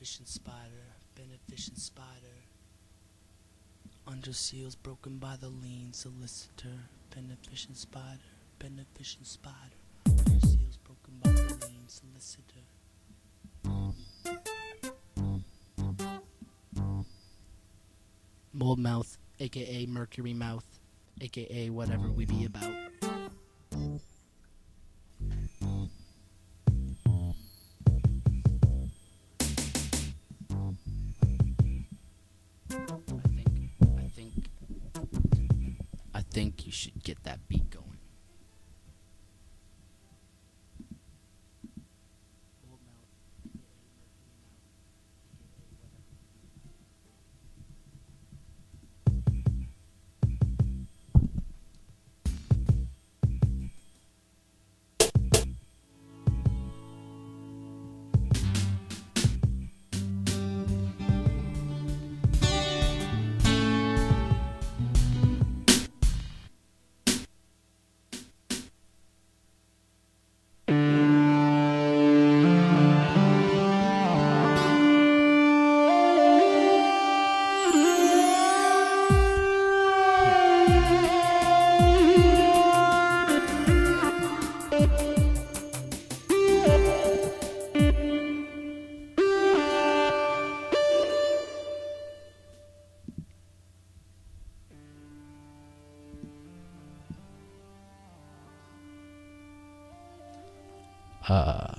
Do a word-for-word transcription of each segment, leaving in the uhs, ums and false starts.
beneficent spider, beneficent spider. Under seals broken by the lean solicitor, beneficent spider, beneficent spider. Under seals broken by the lean solicitor. Mold mouth, aka mercury mouth, aka whatever we be about. I think, I think, I think you should get that beat going. Mold mouth, aka mercury mouth, aka whatever. Uh,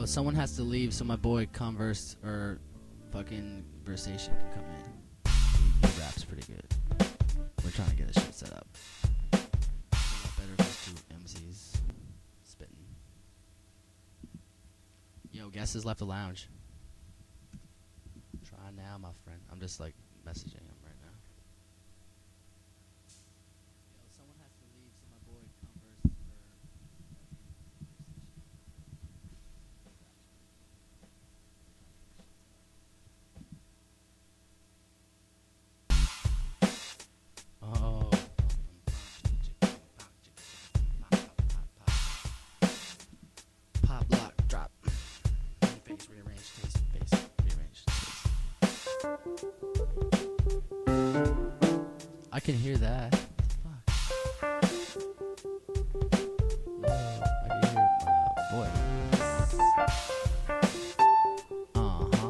Yo, someone has to leave so my boy Converse or fucking Versation can come in. He, he raps pretty good. We're trying to get this shit set up. Better if there's two M Cs spitting. Yo, guest has left the lounge. Try now, my friend. I'm just like messaging him right now. Yo, someone has to leave so my boy Converse or Oh. Pop, lock, drop. Face, rearrange, taste, face, rearrange, taste. I can hear that. Fuck. Yo, I can hear my voice. Uh-huh.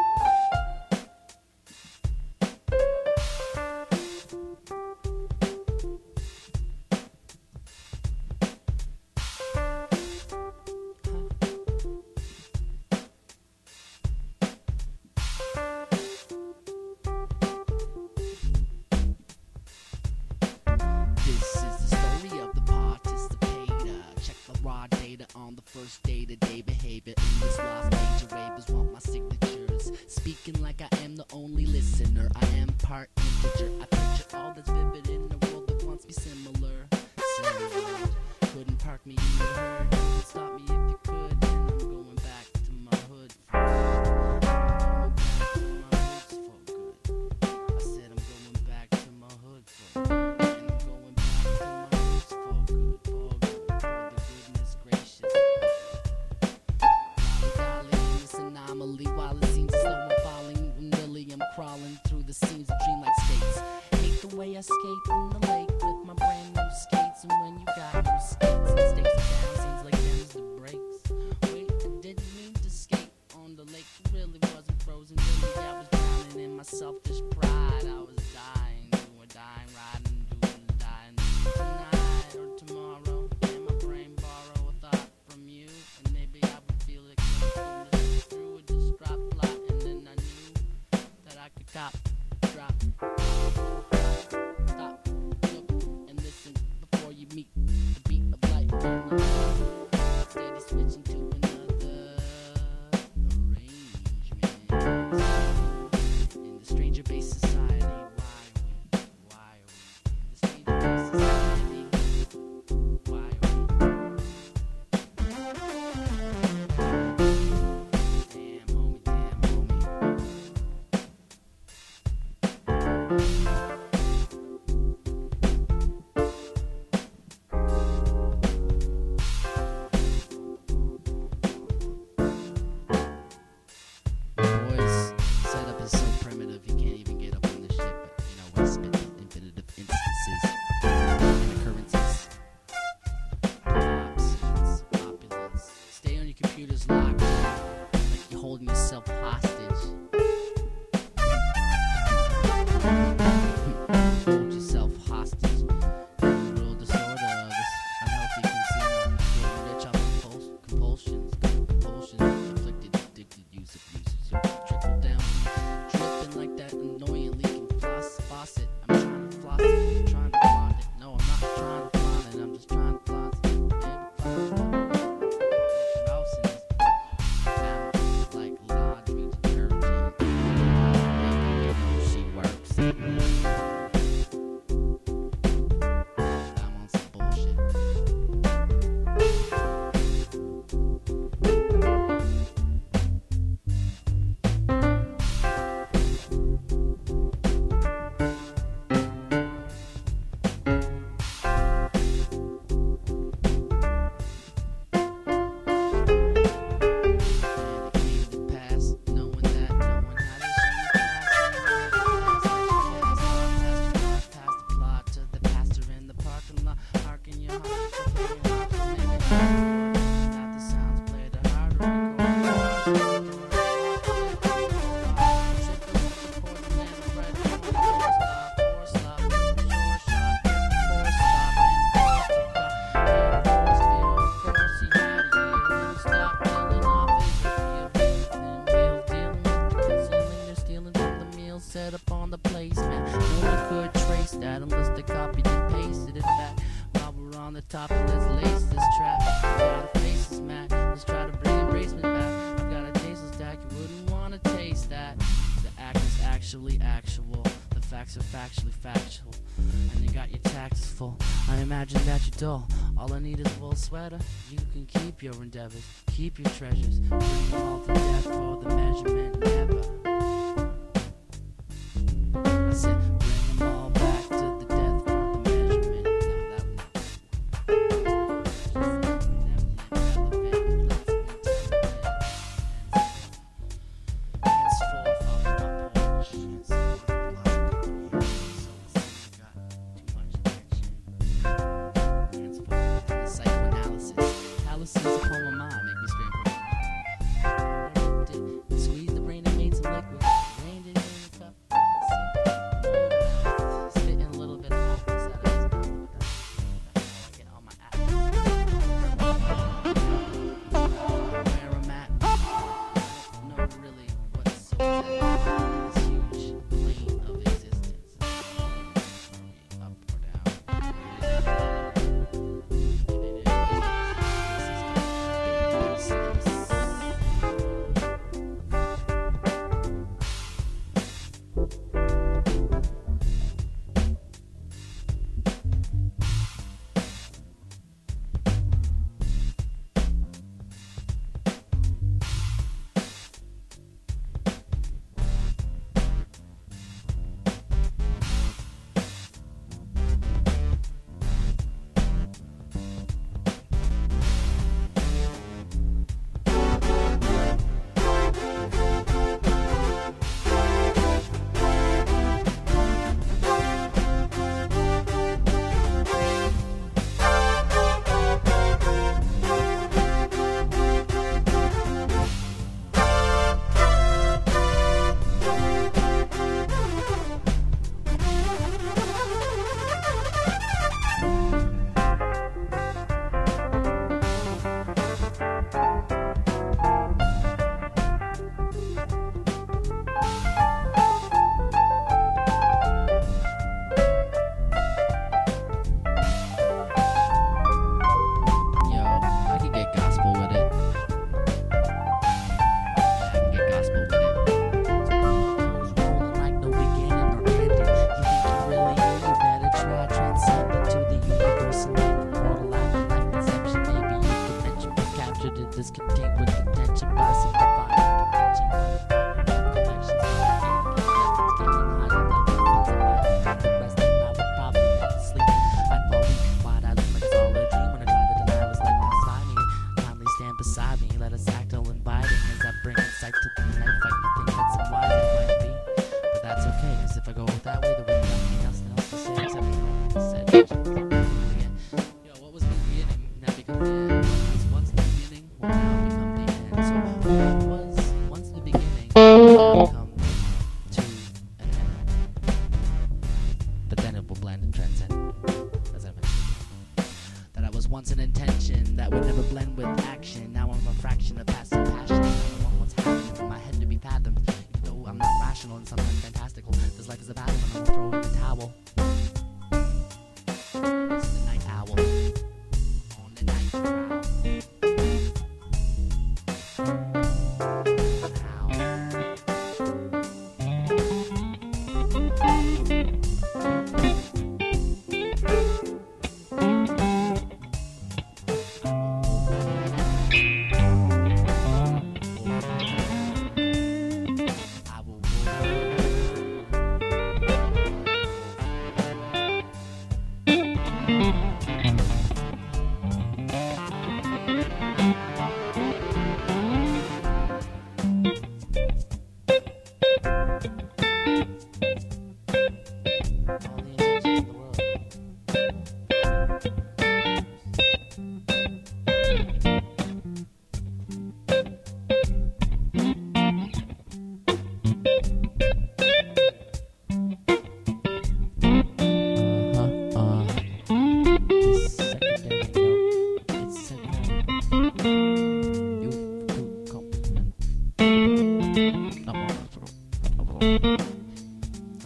This is the story of the participator. Check the raw data on the first day-to-day behavior. In this lost major ravers want my signatures. Speaking like I am the only listener. I am part integer. I picture all that's vivid in a world that wants me similar. Similar. Couldn't park me in your herd. You would stop me if you could. And I'm going back to my hood for good. I'm going back to my roots for good. I said I'm going back to my hood for good. And I'm going back to my roots for good. For good. For the goodness gracious. Dolly, dolly in this anomaly. While it seems slow I'm falling. Really I'm crawling through the scenes of dreamlike states. Hate the way I skate in the lake with my brand new skates. And when you got new skates and stakes down, seems like them's the breaks. Wait, I didn't mean to skate on the lake. It really wasn't frozen. Really, I was drowning in my selfish pride. I was dying, doing, dying, riding, doing, dying. Tonight or tomorrow, can my brain borrow a thought from you? And maybe I would feel it coming through a distraught plot. And then I knew that I could cop, drop, stop, look, and listen before you meet the beat of life. And you steady switching to another arrangement. In the stranger-based society, why are we? Why are we? In the stranger-based society, why are we? Damn, homie, damn, homie. set up on the placement. No one could trace that unless they copied and pasted it back. While we're on the topic, let's lace this track. We gotta face this, Matt. Let's try to bring embracement back. I've got a tasteless stack, you wouldn't wanna taste that. The act is actually actual. The facts are factually factual. And you got your taxes full. I imagine that you're dull. All I need is a wool sweater. You can keep your endeavors, keep your treasures. Bring them all to death for the measurement never. I said, bring them all back to the death for the measurement.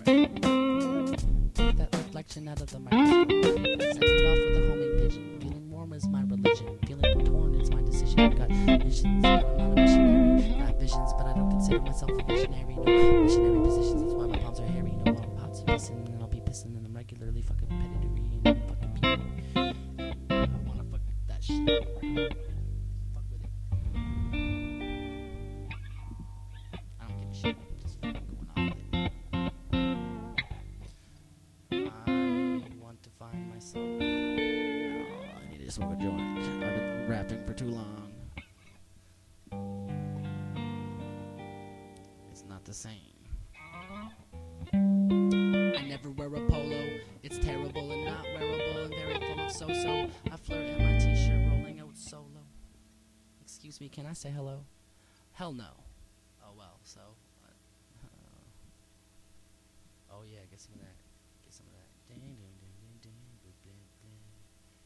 Take that reflection out of the microscope. Send it off with a homing pigeon. Feeling warm is my religion. Feeling torn is my decision. Got visions, but I'm not a missionary. Got visions, but I don't consider myself a visionary. No missionary positions, that's why my palms are hairy. No bottom pots pissing, and I'll be pissing in them regularly. Fucking peditory and fucking pee. I wanna fuck that shit. Fuck with it. I don't give a shit. Just fucking going off with it. I want to find myself. Oh, I need to smoke a joint. I've been rapping for too long. It's not the same. I never wear a polo. It's terrible and not wearable and very full of so-so. I flirt in my t-shirt rolling out solo. Excuse me, can I say hello? Hell no. Oh well, so. Uh, oh yeah, I guess I'm gonna